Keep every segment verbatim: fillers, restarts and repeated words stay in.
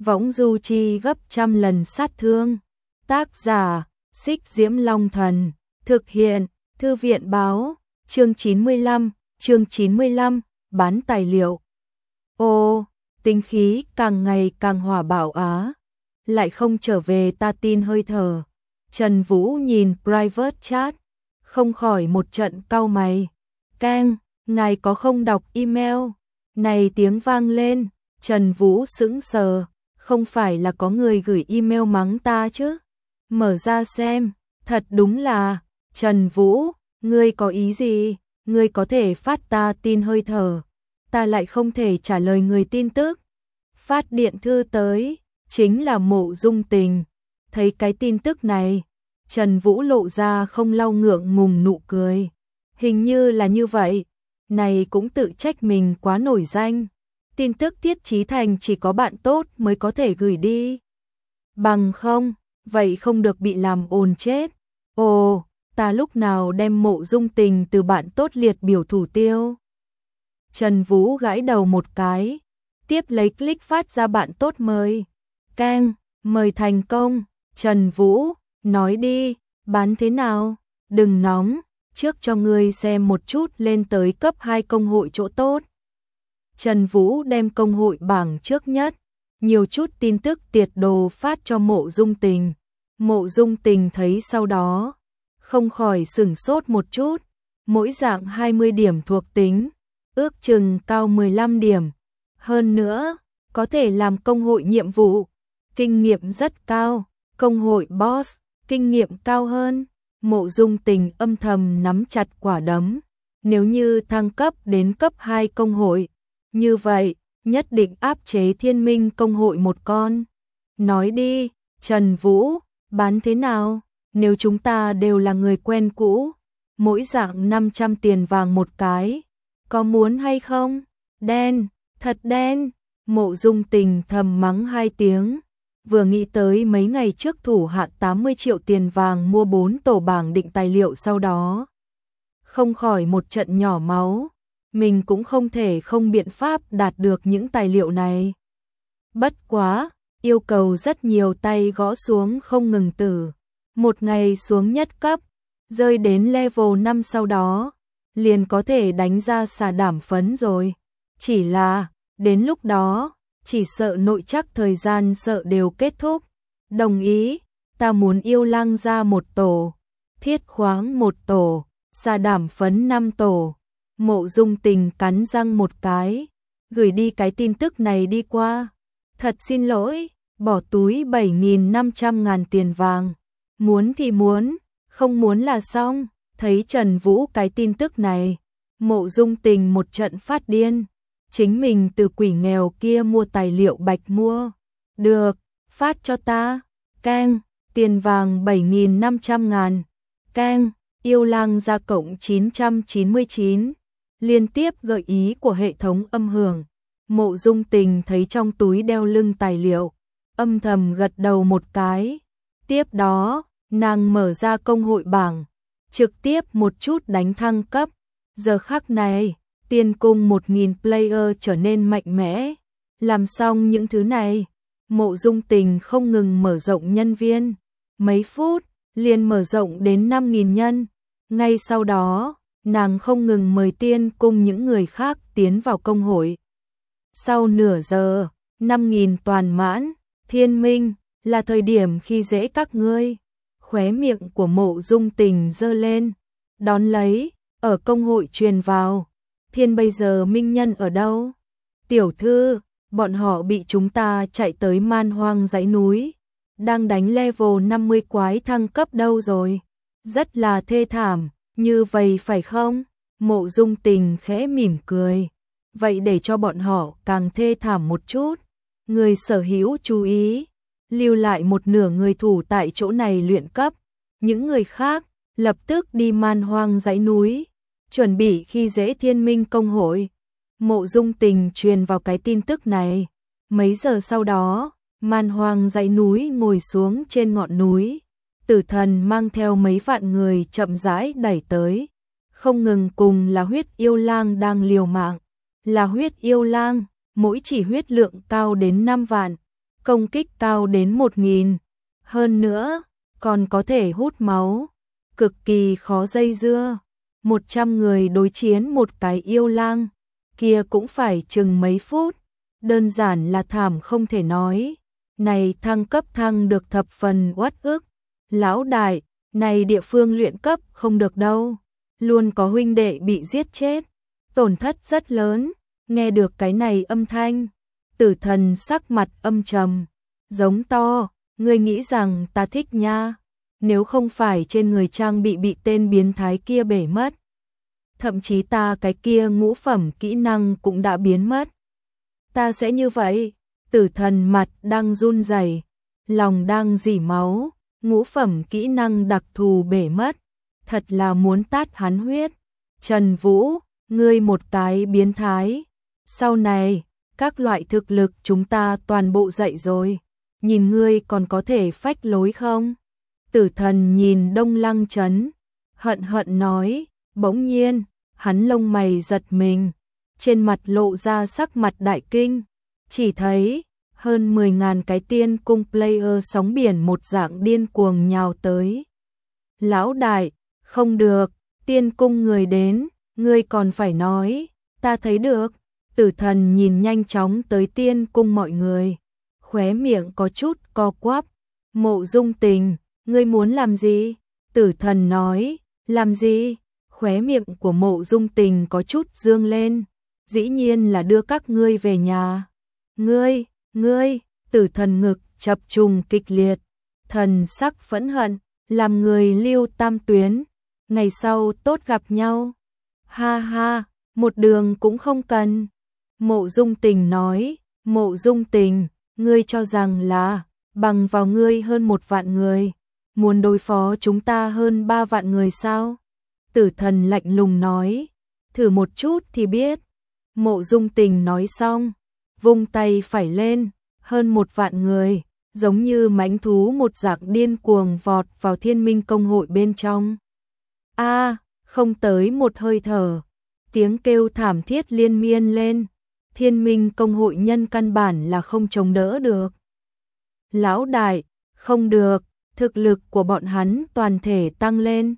võng du chi gấp trăm lần sát thương. Tác giả, Xích Diễm Long Thần. Thực hiện, Thư viện báo. Chương chín mươi lăm, chương chín mươi lăm, bán tài liệu. Ô, tính khí càng ngày càng hỏa bạo á. Lại không trở về ta tin hơi thở. Trần Vũ nhìn private chat, không khỏi một trận cau mày. Keng, ngài có không đọc email? Này tiếng vang lên, Trần Vũ sững sờ, không phải là có người gửi email mắng ta chứ? Mở ra xem, thật đúng là, Trần Vũ, ngươi có ý gì? Ngươi có thể phát ta tin hơi thở, ta lại không thể trả lời người tin tức. Phát điện thư tới, chính là Mộ Dung Tình. Thấy cái tin tức này, Trần Vũ lộ ra không lau ngượng ngùng nụ cười. Hình như là như vậy, này cũng tự trách mình quá nổi danh. Tin tức Tiết Chí Thành chỉ có bạn tốt mới có thể gửi đi. Bằng không, vậy không được bị làm ồn chết. Ồ, ta lúc nào đem Mộ Dung Tình từ bạn tốt liệt biểu thủ tiêu. Trần Vũ gãi đầu một cái, tiếp lấy click phát ra bạn tốt mời. Keng, mời thành công. Trần Vũ, nói đi, bán thế nào? Đừng nóng, trước cho ngươi xem một chút lên tới cấp hai công hội chỗ tốt. Trần Vũ đem công hội bảng trước nhất, nhiều chút tin tức tiệt đồ phát cho Mộ Dung Tình. Mộ Dung Tình thấy sau đó, không khỏi sửng sốt một chút, mỗi dạng hai mươi điểm thuộc tính, ước chừng cao mười lăm điểm. Hơn nữa, có thể làm công hội nhiệm vụ, kinh nghiệm rất cao, công hội boss, kinh nghiệm cao hơn. Mộ Dung Tình âm thầm nắm chặt quả đấm, nếu như thăng cấp đến cấp hai công hội, như vậy, nhất định áp chế Thiên Minh công hội một con. Nói đi, Trần Vũ, bán thế nào? Nếu chúng ta đều là người quen cũ, mỗi dạng năm trăm tiền vàng một cái, có muốn hay không? Đen, thật đen. Mộ Dung Tình thầm mắng hai tiếng, vừa nghĩ tới mấy ngày trước thủ hạ tám mươi triệu tiền vàng mua bốn tổ bảng định tài liệu sau đó. Không khỏi một trận nhỏ máu, mình cũng không thể không biện pháp đạt được những tài liệu này. Bất quá, yêu cầu rất nhiều tay gõ xuống không ngừng tử. Một ngày xuống nhất cấp, rơi đến level năm sau đó, liền có thể đánh ra xà đảm phấn rồi. Chỉ là, đến lúc đó, chỉ sợ nội chắc thời gian sợ đều kết thúc. Đồng ý, ta muốn yêu lang ra một tổ, thiết khoáng một tổ, xà đảm phấn năm tổ. Mộ Dung Tình cắn răng một cái, gửi đi cái tin tức này đi qua. Thật xin lỗi, bỏ túi bảy nghìn năm trăm ngàn tiền vàng. Muốn thì muốn, không muốn là xong. Thấy Trần Vũ cái tin tức này, Mộ Dung Tình một trận phát điên. Chính mình từ quỷ nghèo kia mua tài liệu bạch mua. Được, phát cho ta. Keng, tiền vàng bảy nghìn năm trăm ngàn. Keng, yêu lang ra cộng chín trăm chín mươi chín. Liên tiếp gợi ý của hệ thống âm hưởng. Mộ Dung Tình thấy trong túi đeo lưng tài liệu, âm thầm gật đầu một cái. Tiếp đó, nàng mở ra công hội bảng, trực tiếp một chút đánh thăng cấp. Giờ khắc này, Tiên Cung một nghìn player trở nên mạnh mẽ. Làm xong những thứ này, Mộ Dung Tình không ngừng mở rộng nhân viên. Mấy phút, liền mở rộng đến năm nghìn nhân. Ngay sau đó, nàng không ngừng mời Tiên Cung những người khác tiến vào công hội. Sau nửa giờ, năm nghìn toàn mãn. Thiên Minh, là thời điểm khi dễ các ngươi. Khóe miệng của Mộ Dung Tình giơ lên. Đón lấy, ở công hội truyền vào. Thiên bây giờ minh nhân ở đâu? Tiểu thư, bọn họ bị chúng ta chạy tới man hoang dãy núi. Đang đánh level năm mươi quái thăng cấp đâu rồi? Rất là thê thảm, như vậy phải không? Mộ Dung Tình khẽ mỉm cười. Vậy để cho bọn họ càng thê thảm một chút. Người sở hữu chú ý, lưu lại một nửa người thủ tại chỗ này luyện cấp. Những người khác, lập tức đi man hoang dãy núi. Chuẩn bị khi dễ Thiên Minh công hội. Mộ Dung Tình truyền vào cái tin tức này. Mấy giờ sau đó, man hoang dãy núi ngồi xuống trên ngọn núi. Tử thần mang theo mấy vạn người chậm rãi đẩy tới. Không ngừng cùng là huyết yêu lang đang liều mạng. Là huyết yêu lang, mỗi chỉ huyết lượng cao đến năm vạn. công kích cao đến một nghìn, hơn nữa, còn có thể hút máu, cực kỳ khó dây dưa. một trăm người đối chiến một cái yêu lang, kia cũng phải chừng mấy phút, đơn giản là thảm không thể nói. Này thăng cấp thăng được thập phần uất ức. Lão đại, này địa phương luyện cấp không được đâu, luôn có huynh đệ bị giết chết, tổn thất rất lớn. Nghe được cái này âm thanh, Tử Thần sắc mặt âm trầm, giống to, ngươi nghĩ rằng ta thích nha, nếu không phải trên người trang bị bị tên biến thái kia bể mất, thậm chí ta cái kia ngũ phẩm kỹ năng cũng đã biến mất. Ta sẽ như vậy. Tử Thần mặt đang run rẩy, lòng đang rỉ máu, ngũ phẩm kỹ năng đặc thù bể mất, thật là muốn tát hắn huyết. Trần Vũ, ngươi một cái biến thái, sau này, các loại thực lực chúng ta toàn bộ dậy rồi, nhìn ngươi còn có thể phách lối không? Tử Thần nhìn Đông Lăng Trấn, hận hận nói, bỗng nhiên, hắn lông mày giật mình, trên mặt lộ ra sắc mặt đại kinh, chỉ thấy hơn mười ngàn cái tiên cung player sóng biển một dạng điên cuồng nhào tới. Lão đại, không được, tiên cung người đến, ngươi còn phải nói, ta thấy được. Tử Thần nhìn nhanh chóng tới tiên cung mọi người, khóe miệng có chút co quắp. Mộ Dung Tình, ngươi muốn làm gì? Tử Thần nói, làm gì? Khóe miệng của Mộ Dung Tình có chút dương lên, dĩ nhiên là đưa các ngươi về nhà. Ngươi, ngươi, Tử Thần ngực chập trùng kịch liệt, thần sắc phẫn hận, làm người lưu tam tuyến, ngày sau tốt gặp nhau. Ha ha, một đường cũng không cần. Mộ Dung Tình nói, Mộ Dung Tình, ngươi cho rằng là bằng vào ngươi hơn một vạn người, muốn đối phó chúng ta hơn ba vạn người sao? Tử Thần lạnh lùng nói, thử một chút thì biết. Mộ Dung Tình nói xong, vung tay phải lên, hơn một vạn người, giống như mãnh thú một dạng điên cuồng vọt vào Thiên Minh Công hội bên trong. A, không tới một hơi thở, tiếng kêu thảm thiết liên miên lên, Thiên Minh Công hội nhân căn bản là không chống đỡ được. Lão đại, không được, thực lực của bọn hắn toàn thể tăng lên.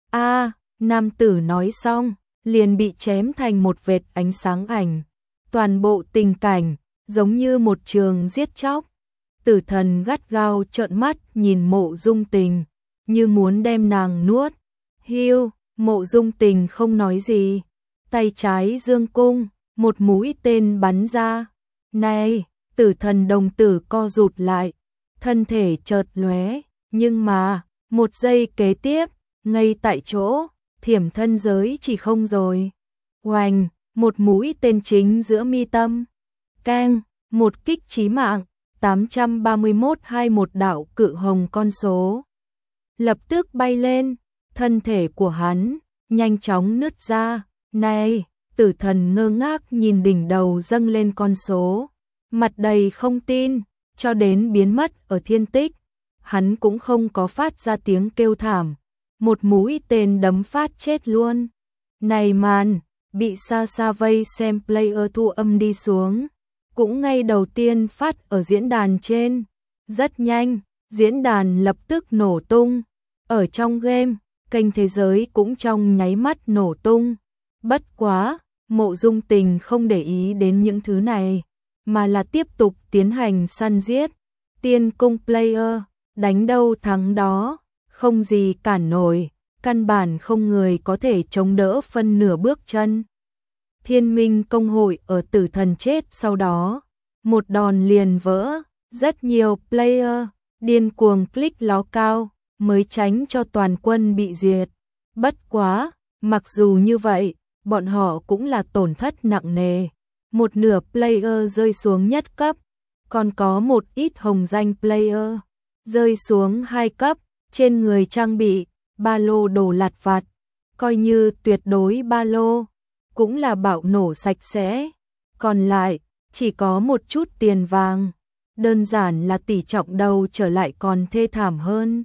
A, nam tử nói xong, liền bị chém thành một vệt ánh sáng ảnh. Toàn bộ tình cảnh, giống như một trường giết chóc. Tử Thần gắt gao trợn mắt nhìn Mộ Dung Tình, như muốn đem nàng nuốt. Hiu, Mộ Dung Tình không nói gì, tay trái dương cung, một mũi tên bắn ra. Này, Tử Thần đồng tử co rụt lại, thân thể chợt lóe, nhưng mà, một giây kế tiếp, ngay tại chỗ, thiểm thân giới chỉ không rồi. Oanh, một mũi tên chính giữa mi tâm. Keng, một kích chí mạng, tám trăm ba mươi mốt hai một đạo cự hồng con số. Lập tức bay lên, thân thể của hắn, nhanh chóng nứt ra. Này, Tử Thần ngơ ngác nhìn đỉnh đầu dâng lên con số, mặt đầy không tin, cho đến biến mất ở thiên tích. Hắn cũng không có phát ra tiếng kêu thảm, một mũi tên đấm phát chết luôn. Này màn, bị xa xa vây xem player thu âm đi xuống, cũng ngay đầu tiên phát ở diễn đàn trên. Rất nhanh, diễn đàn lập tức nổ tung. Ở trong game, kênh thế giới cũng trong nháy mắt nổ tung. Bất quá, Mộ Dung Tình không để ý đến những thứ này, mà là tiếp tục tiến hành săn giết. Tiên cung player, đánh đâu thắng đó, không gì cản nổi, căn bản không người có thể chống đỡ phân nửa bước chân. Thiên Minh Công hội ở Tử Thần chết sau đó, một đòn liền vỡ, rất nhiều player điên cuồng click ló cao mới tránh cho toàn quân bị diệt. Bất quá, mặc dù như vậy, bọn họ cũng là tổn thất nặng nề. Một nửa player rơi xuống nhất cấp, còn có một ít hồng danh player rơi xuống hai cấp, trên người trang bị ba lô đồ lặt vặt, coi như tuyệt đối ba lô, cũng là bạo nổ sạch sẽ. Còn lại, chỉ có một chút tiền vàng, đơn giản là tỷ trọng đầu trở lại còn thê thảm hơn.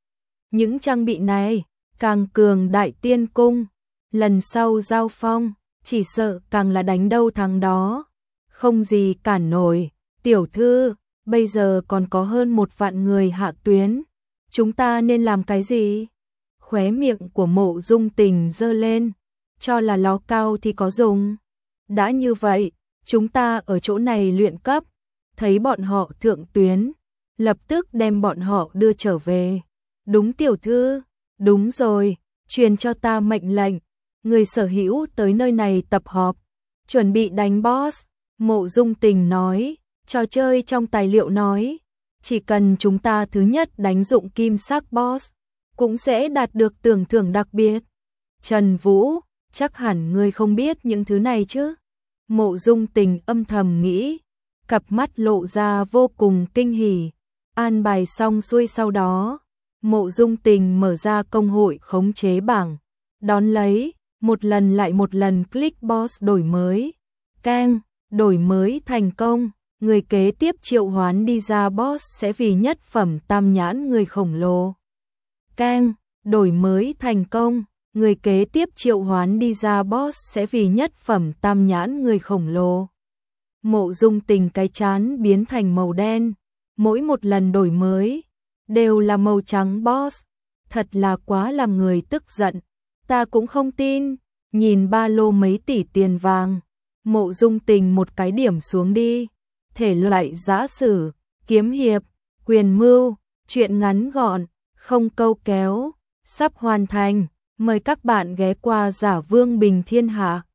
Những trang bị này, càng cường đại tiên cung, lần sau giao phong, chỉ sợ càng là đánh đâu thắng đó, không gì cản nổi. Tiểu thư, bây giờ còn có hơn một vạn người hạ tuyến. Chúng ta nên làm cái gì? Khóe miệng của Mộ Dung Tình giơ lên, cho là ló cao thì có dùng. Đã như vậy, chúng ta ở chỗ này luyện cấp, thấy bọn họ thượng tuyến, lập tức đem bọn họ đưa trở về. Đúng tiểu thư, đúng rồi, truyền cho ta mệnh lệnh, người sở hữu tới nơi này tập họp, chuẩn bị đánh boss. Mộ Dung Tình nói, trò chơi trong tài liệu nói, chỉ cần chúng ta thứ nhất đánh dụng kim sắc boss, cũng sẽ đạt được tưởng thưởng đặc biệt. Trần Vũ, chắc hẳn ngươi không biết những thứ này chứ? Mộ Dung Tình âm thầm nghĩ, cặp mắt lộ ra vô cùng kinh hỉ. An bài xong xuôi sau đó, Mộ Dung Tình mở ra công hội khống chế bảng, đón lấy, một lần lại một lần click boss đổi mới. Keng, đổi mới thành công, người kế tiếp triệu hoán đi ra boss sẽ vì nhất phẩm tam nhãn người khổng lồ. Keng, đổi mới thành công, người kế tiếp triệu hoán đi ra boss sẽ vì nhất phẩm tam nhãn người khổng lồ. Mộ Dung Tình cái chán biến thành màu đen, mỗi một lần đổi mới đều là màu trắng boss, thật là quá làm người tức giận. Ta cũng không tin, nhìn ba lô mấy tỷ tiền vàng, Mộ Dung Tình một cái điểm xuống đi. Thể loại giã sử, kiếm hiệp, quyền mưu, truyện ngắn gọn, không câu kéo, sắp hoàn thành. Mời các bạn ghé qua Giả Vương Bình Thiên Hạ.